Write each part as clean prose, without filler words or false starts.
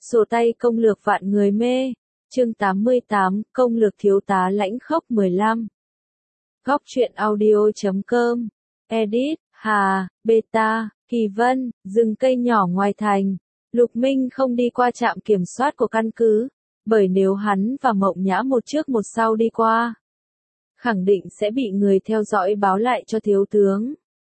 Sổ tay công lược vạn người mê. Chương 88, công lược thiếu tá lãnh khốc 15. Góc truyện audio.com. Edit, Hà, Beta, Kỳ Vân, rừng cây nhỏ ngoài thành. Lục Minh không đi qua trạm kiểm soát của căn cứ, bởi nếu hắn và Mộng Nhã một trước một sau đi qua, khẳng định sẽ bị người theo dõi báo lại cho thiếu tướng.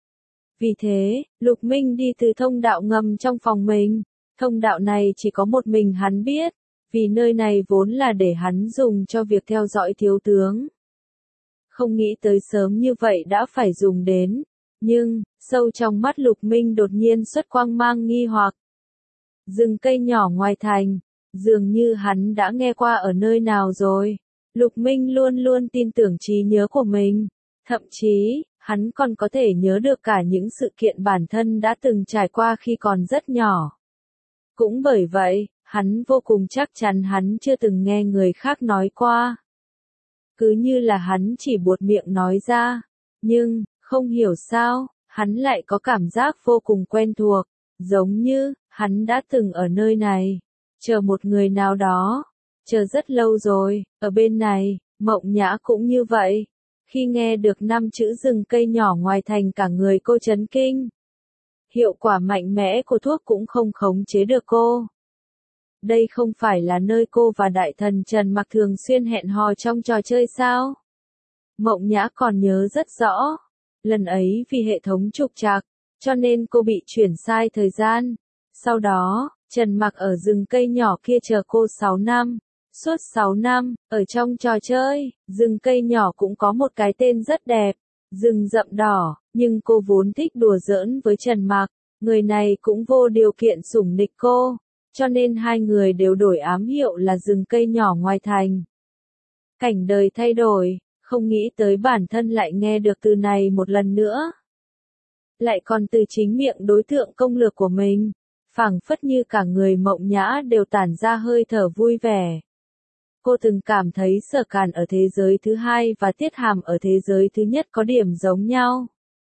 Vì thế, Lục Minh đi từ thông đạo ngầm trong phòng mình. Thông đạo này chỉ có một mình hắn biết, vì nơi này vốn là để hắn dùng cho việc theo dõi thiếu tướng. Không nghĩ tới sớm như vậy đã phải dùng đến, nhưng, sâu trong mắt Lục Minh đột nhiên xuất quang mang nghi hoặc. Rừng cây nhỏ ngoài thành, dường như hắn đã nghe qua ở nơi nào rồi. Lục Minh luôn luôn tin tưởng trí nhớ của mình, thậm chí, hắn còn có thể nhớ được cả những sự kiện bản thân đã từng trải qua khi còn rất nhỏ. Cũng bởi vậy, hắn vô cùng chắc chắn hắn chưa từng nghe người khác nói qua. Cứ như là hắn chỉ buột miệng nói ra, nhưng, không hiểu sao, hắn lại có cảm giác vô cùng quen thuộc, giống như, hắn đã từng ở nơi này, chờ một người nào đó, chờ rất lâu rồi, ở bên này, Mộng Nhã cũng như vậy. Khi nghe được 5 chữ rừng cây nhỏ ngoài thành cả người cô chấn kinh. Hiệu quả mạnh mẽ của thuốc cũng không khống chế được cô. Đây không phải là nơi cô và đại thần Trần Mặc thường xuyên hẹn hò trong trò chơi sao? Mộng Nhã còn nhớ rất rõ. Lần ấy vì hệ thống trục trặc, cho nên cô bị chuyển sai thời gian. Sau đó, Trần Mặc ở rừng cây nhỏ kia chờ cô 6 năm. Suốt 6 năm, ở trong trò chơi, rừng cây nhỏ cũng có một cái tên rất đẹp, rừng rậm đỏ, nhưng cô vốn thích đùa giỡn với Trần Mặc, người này cũng vô điều kiện sủng nịch cô, cho nên hai người đều đổi ám hiệu là rừng cây nhỏ ngoài thành. Cảnh đời thay đổi, không nghĩ tới bản thân lại nghe được từ này một lần nữa. Lại còn từ chính miệng đối tượng công lược của mình, phảng phất như cả người Mộng Nhã đều tản ra hơi thở vui vẻ. Cô từng cảm thấy Sở Càn ở thế giới thứ hai và Tiết Hàm ở thế giới thứ nhất có điểm giống nhau.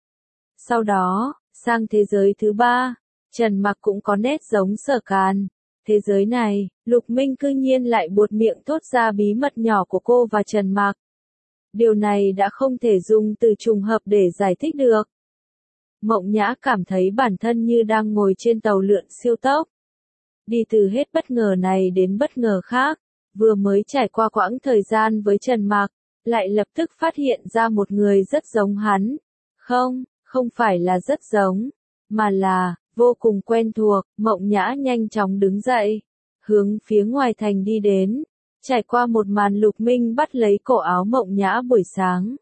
Sau đó, sang thế giới thứ ba, Trần Mặc cũng có nét giống Sở Càn. Thế giới này, Lục Minh cư nhiên lại buột miệng thốt ra bí mật nhỏ của cô và Trần Mặc. Điều này đã không thể dùng từ trùng hợp để giải thích được. Mộng Nhã cảm thấy bản thân như đang ngồi trên tàu lượn siêu tốc. Đi từ hết bất ngờ này đến bất ngờ khác. Vừa mới trải qua quãng thời gian với Trần Mặc, lại lập tức phát hiện ra một người rất giống hắn. Không phải là rất giống, mà là, vô cùng quen thuộc. Mộng Nhã nhanh chóng đứng dậy, hướng phía ngoài thành đi đến, trải qua một màn Lục Minh bắt lấy cổ áo Mộng Nhã buổi sáng.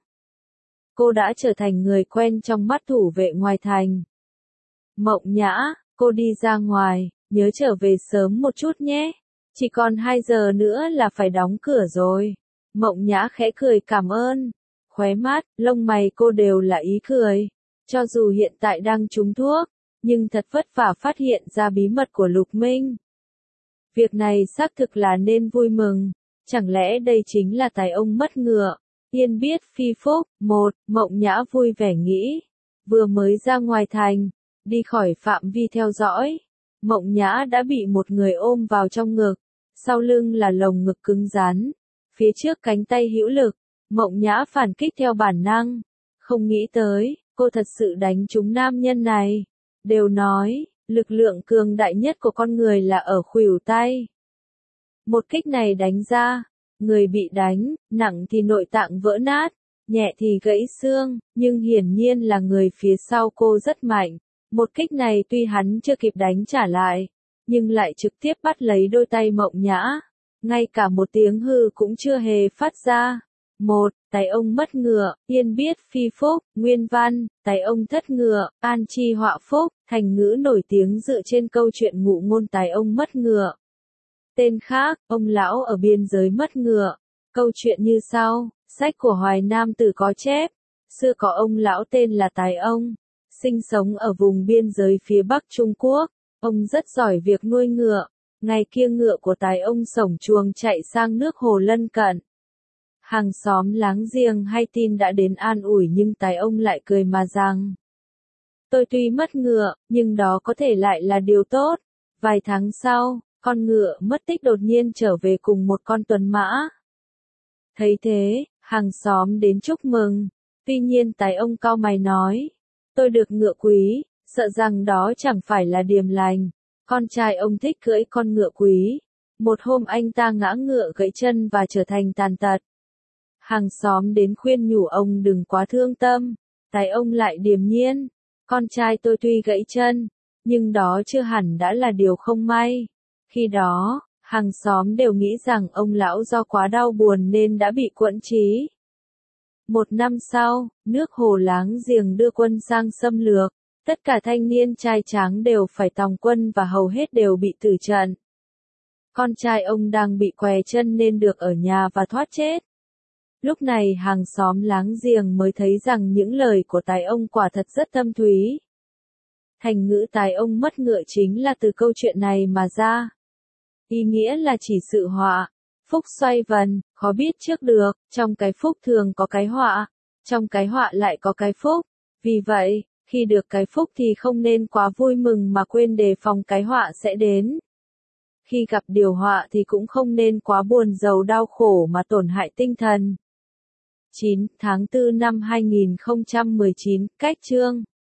Cô đã trở thành người quen trong mắt thủ vệ ngoài thành. Mộng Nhã, cô đi ra ngoài, nhớ trở về sớm một chút nhé. Chỉ còn 2 giờ nữa là phải đóng cửa rồi. Mộng Nhã khẽ cười cảm ơn. Khóe mắt, lông mày cô đều là ý cười. Cho dù hiện tại đang trúng thuốc, nhưng thật vất vả phát hiện ra bí mật của Lục Minh. Việc này xác thực là nên vui mừng. Chẳng lẽ đây chính là tài ông mất ngựa? Yên biết phi phúc. Mộng Nhã vui vẻ nghĩ. Vừa mới ra ngoài thành, đi khỏi phạm vi theo dõi. Mộng Nhã đã bị một người ôm vào trong ngực, sau lưng là lồng ngực cứng rắn, phía trước cánh tay hữu lực. Mộng Nhã phản kích theo bản năng, không nghĩ tới, cô thật sự đánh trúng nam nhân này. Đều nói, lực lượng cường đại nhất của con người là ở khuỷu tay. Một kích này đánh ra, người bị đánh, nặng thì nội tạng vỡ nát, nhẹ thì gãy xương, nhưng hiển nhiên là người phía sau cô rất mạnh. Một kích này tuy hắn chưa kịp đánh trả lại, nhưng lại trực tiếp bắt lấy đôi tay Mộng Nhã. Ngay cả một tiếng hư cũng chưa hề phát ra. Tài ông mất ngựa, yên biết phi phúc. Nguyên văn, tài ông thất ngựa, an chi họa phúc. Thành ngữ nổi tiếng dựa trên câu chuyện ngụ ngôn tài ông mất ngựa. Tên khác, ông lão ở biên giới mất ngựa. Câu chuyện như sau, sách của Hoài Nam Tử có chép. Xưa có ông lão tên là Tài Ông, sinh sống ở vùng biên giới phía Bắc Trung Quốc. Ông rất giỏi việc nuôi ngựa. Ngày kia ngựa của Tài Ông sổng chuồng chạy sang nước hồ lân cận. Hàng xóm láng giềng hay tin đã đến an ủi nhưng Tài Ông lại cười mà rằng: tôi tuy mất ngựa, nhưng đó có thể lại là điều tốt. Vài tháng sau, Con ngựa mất tích đột nhiên trở về cùng một con tuần mã. Thấy thế, hàng xóm đến chúc mừng. Tuy nhiên tài ông cau mày nói, tôi được ngựa quý, sợ rằng đó chẳng phải là điềm lành. Con trai ông thích cưỡi con ngựa quý. Một hôm anh ta ngã ngựa gãy chân và trở thành tàn tật. Hàng xóm đến khuyên nhủ ông đừng quá thương tâm. Tài ông lại điềm nhiên. Con trai tôi tuy gãy chân, nhưng đó chưa hẳn đã là điều không may. Khi đó, hàng xóm đều nghĩ rằng ông lão do quá đau buồn nên đã bị quẫn trí. Một năm sau, nước Hồ láng giềng đưa quân sang xâm lược. Tất cả thanh niên trai tráng đều phải tòng quân và hầu hết đều bị tử trận. Con trai ông đang bị què chân nên được ở nhà và thoát chết. Lúc này hàng xóm láng giềng mới thấy rằng những lời của tài ông quả thật rất thâm thúy. Thành ngữ tài ông mất ngựa chính là từ câu chuyện này mà ra. Ý nghĩa là chỉ sự họa, phúc xoay vần, khó biết trước được, trong cái phúc thường có cái họa, trong cái họa lại có cái phúc. Vì vậy, khi được cái phúc thì không nên quá vui mừng mà quên đề phòng cái họa sẽ đến. Khi gặp điều họa thì cũng không nên quá buồn rầu đau khổ mà tổn hại tinh thần. 9 tháng 4 năm 2019, cách chương